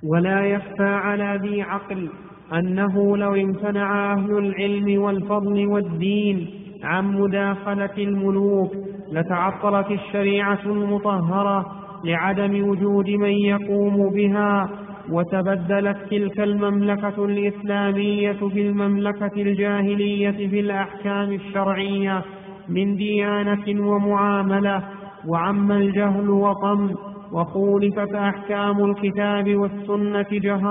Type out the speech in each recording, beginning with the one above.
ولا يخفى على ذي عقل أنه لو امتنع أهل العلم والفضل والدين عن مداخلة الملوك لتعطلت الشريعة المطهرة لعدم وجود من يقوم بها، وتبدلت تلك المملكة الإسلامية بالمملكة الجاهلية في الأحكام الشرعية من ديانة ومعاملة، وعم الجهل وطم، وخولفت أحكام الكتاب والسنة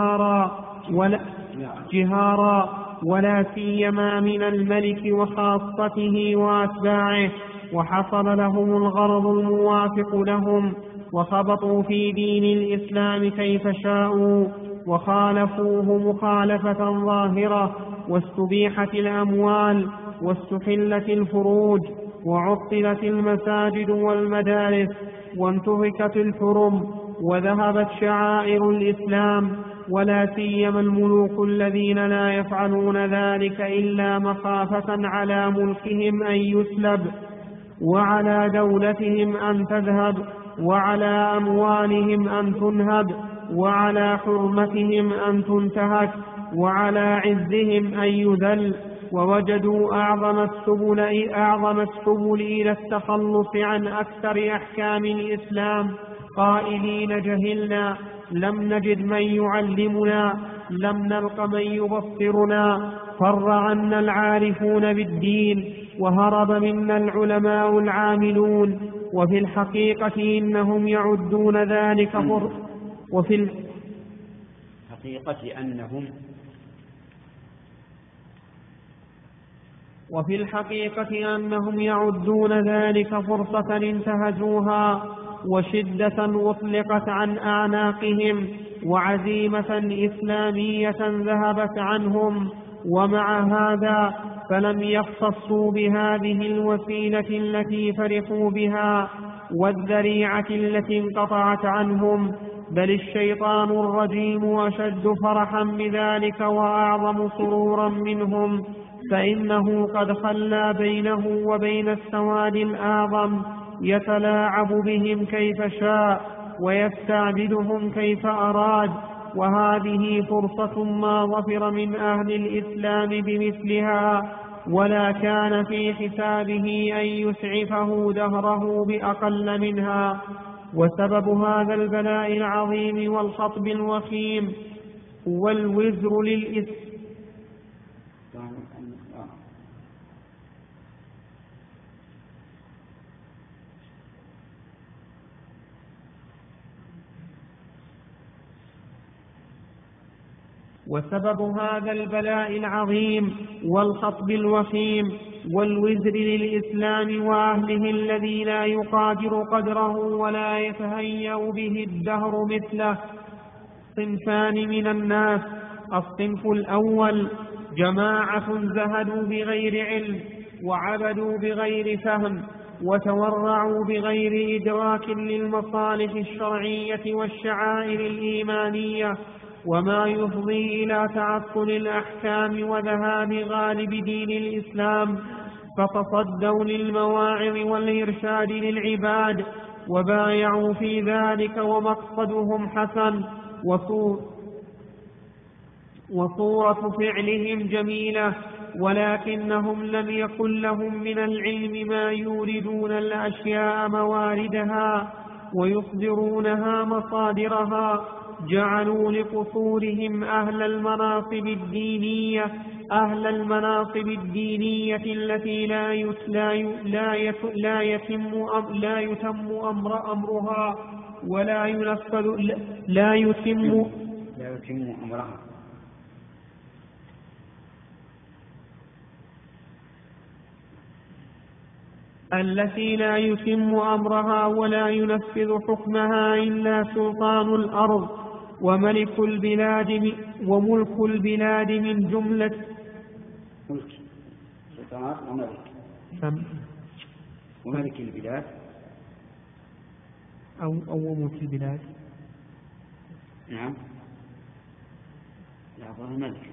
جهارا ولا سيما من الملك وخاصته وأتباعه، وحصل لهم الغرض الموافق لهم، وخبطوا في دين الإسلام كيف شاءوا وخالفوه مخالفة ظاهرة، واستبيحت الأموال واستحلت الفروج وعطلت المساجد والمدارس وانتهكت الحرم وذهبت شعائر الإسلام، ولا سيما الملوك الذين لا يفعلون ذلك إلا مخافة على ملكهم أن يسلب، وعلى دولتهم أن تذهب، وعلى أموالهم أن تنهب، وعلى حرمتهم أن تنتهك، وعلى عزهم أن يذل، ووجدوا أعظم السبل إلى التخلص عن أكثر أحكام الإسلام قائلين: جهلنا، لم نجد من يعلمنا، لم نلق من يبصرنا، فر عنا العارفون بالدين، وهرب منا العلماء العاملون. وفي الحقيقة إنهم يعدون ذلك وفي الحقيقة أنهم يعدون ذلك فرصة انتهزوها، وشدة أطلقت عن أعناقهم، وعزيمة إسلامية ذهبت عنهم. ومع هذا فلم يختصوا بهذه الوسيلة التي فرحوا بها والذريعة التي انقطعت عنهم، بل الشيطان الرجيم أشد فرحا بذلك وأعظم سرورا منهم، فإنه قد خلى بينه وبين السواد الأعظم يتلاعب بهم كيف شاء ويستعبدهم كيف أراد. وهذه فرصة ما ظفر من أهل الإسلام بمثلها، ولا كان في حسابه أن يسعفه دهره بأقل منها. وسبب هذا البلاء العظيم والخطب الوخيم هو الوزر للإسلام. وسبب هذا البلاء العظيم والخطب الوخيم والوزر للإسلام وأهله الذي لا يقادر قدره ولا يتهيأ به الدهر مثله صنفان من الناس: الصنف الأول جماعة زهدوا بغير علم وعبدوا بغير فهم وتورعوا بغير إدراك للمصالح الشرعية والشعائر الإيمانية وما يفضي إلى تعطل الأحكام وذهاب غالب دين الإسلام، فتصدوا للمواعظ والإرشاد للعباد وبايعوا في ذلك، ومقصدهم حسن وصورة فعلهم جميلة، ولكنهم لم يكن لهم من العلم ما يوردون الأشياء مواردها ويصدرونها مصادرها. جعلوا لقصورهم أهل المناصب الدينية التي لا يتم أمرها ولا ينفذ لا يتم أمرها التي لا يتم أمرها ولا ينفذ حكمها إلا سلطان الأرض وملك البلاد من جملة وملك البلاد أو ملك البلاد. نعم، لا ظهر ملك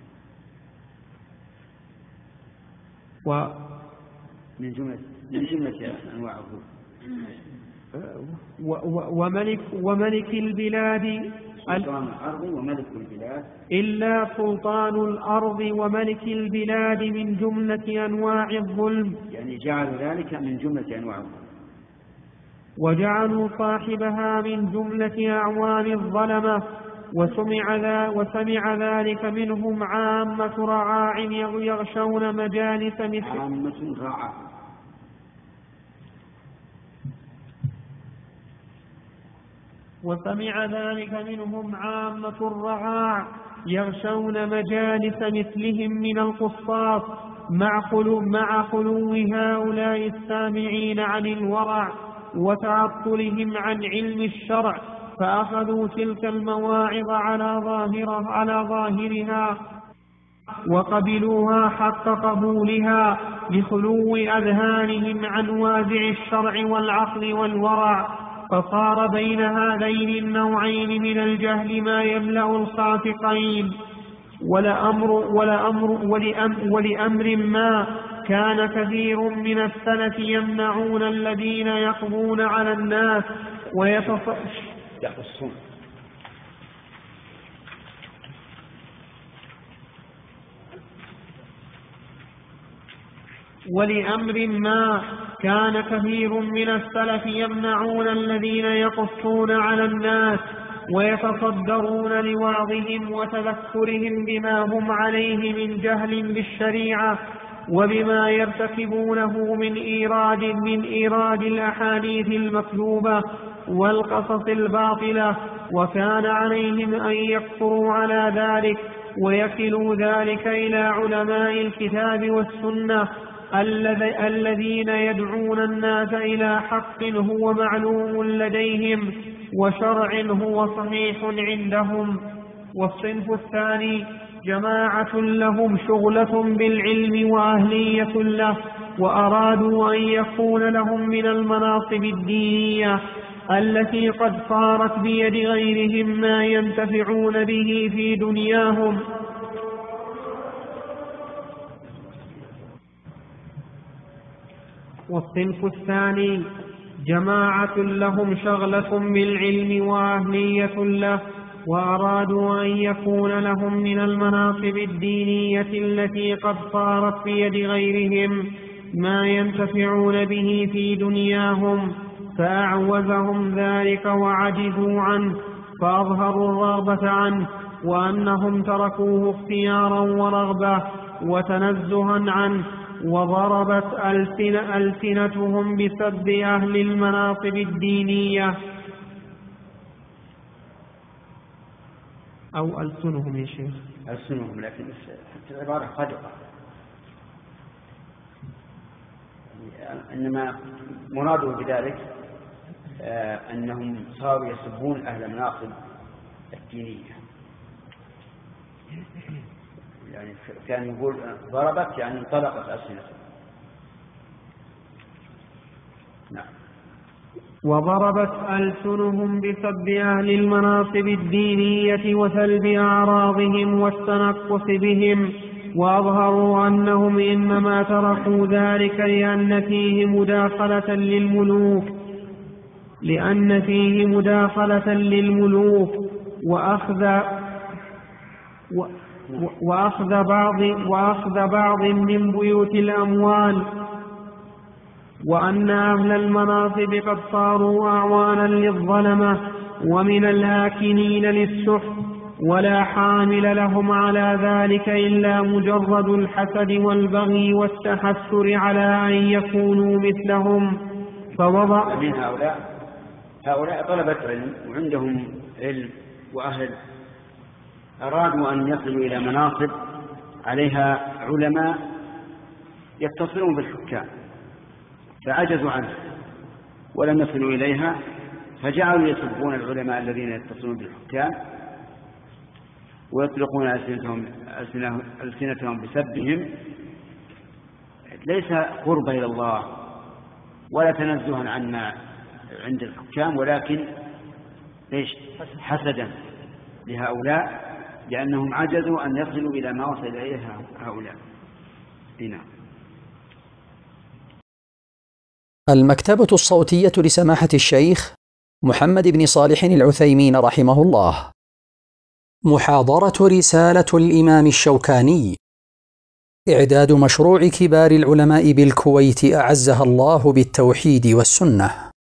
من جملة أنواع وملك البلاد سلطان الأرض وملك البلاد إلا سلطان الأرض وملك البلاد من جملة أنواع الظلم، يعني جعلوا ذلك من جملة أنواع الظلم، وجعلوا صاحبها من جملة أعوان الظلمة. وسمع ذلك منهم عامة رعاع يغشون مجالس عامة رعاع. وسمع ذلك منهم عامة الرعاع يغشون مجالس مثلهم من القصاص مع خلو هؤلاء السامعين عن الورع وتعطلهم عن علم الشرع، فأخذوا تلك المواعظ على ظاهرها وقبلوها حق قبولها لخلو أذهانهم عن وازع الشرع والعقل والورع، فصار بين هذين النوعين من الجهل ما يملأ الخافقين. ولأمر ما كان كثير من السلف يمنعون الذين يقضون على الناس يقصون. ولأمر ما كان كثير من السلف يمنعون الذين يقصون على الناس ويتصدرون لوعظهم وتذكرهم بما هم عليه من جهل بالشريعة وبما يرتكبونه من إيراد الأحاديث المكذوبة والقصص الباطلة، وكان عليهم أن يكفروا على ذلك ويكلوا ذلك إلى علماء الكتاب والسنة الذين يدعون الناس إلى حق هو معلوم لديهم وشرع هو صحيح عندهم. والصنف الثاني جماعة لهم شغلة بالعلم وأهلية له، وأرادوا أن يكون لهم من المناصب الدينية التي قد صارت بيد غيرهم ما ينتفعون به في دنياهم. والصنف الثاني جماعة لهم شغلة بالعلم وأهلية له، وأرادوا أن يكون لهم من المناصب الدينية التي قد صارت بيد غيرهم ما ينتفعون به في دنياهم، فأعوزهم ذلك وعجزوا عنه، فأظهروا الرغبة عنه، وأنهم تركوه اختيارا ورغبة وتنزها عنه، وضربت ألسنتهم بسب أهل المناصب الدينية أو ألسنهم يا شيخ ألسنهم، لكن العبارة صادقة، إنما مراده بذلك أنهم صاروا يسبون أهل المناصب الدينية، يعني كان يقول ضربت يعني انطلقت ألسنتهم. نعم. وضربت ألسنهم بسب أهل المناصب الدينية وسلب أعراضهم والتنقص بهم، وأظهروا أنهم إنما تركوا ذلك لأن فيه مداخلة للملوك وأخذ بعض من بيوت الأموال، وأن أهل المناصب قد صاروا أعوانا للظلمة ومن الآكلين للسحت، ولا حامل لهم على ذلك إلا مجرد الحسد والبغي والتحسر على أن يكونوا مثلهم. فوضع من هؤلاء طلبة علم وعندهم علم وأهل، أرادوا أن يصلوا إلى مناصب عليها علماء يتصلون بالحكام، فعجزوا عنه ولم يصلوا إليها، فجعلوا يسبون العلماء الذين يتصلون بالحكام ويطلقون ألسنتهم بسبهم، ليس قرب إلى الله ولا تنزها عنا عند الحكام، ولكن حسدا لهؤلاء لأنهم عجزوا أن يصلوا إلى ما وصل إليه هؤلاء. هنا المكتبة الصوتية لسماحة الشيخ محمد بن صالح العثيمين رحمه الله. محاضرة رسالة الإمام الشوكاني. إعداد مشروع كبار العلماء بالكويت أعزها الله بالتوحيد والسنة.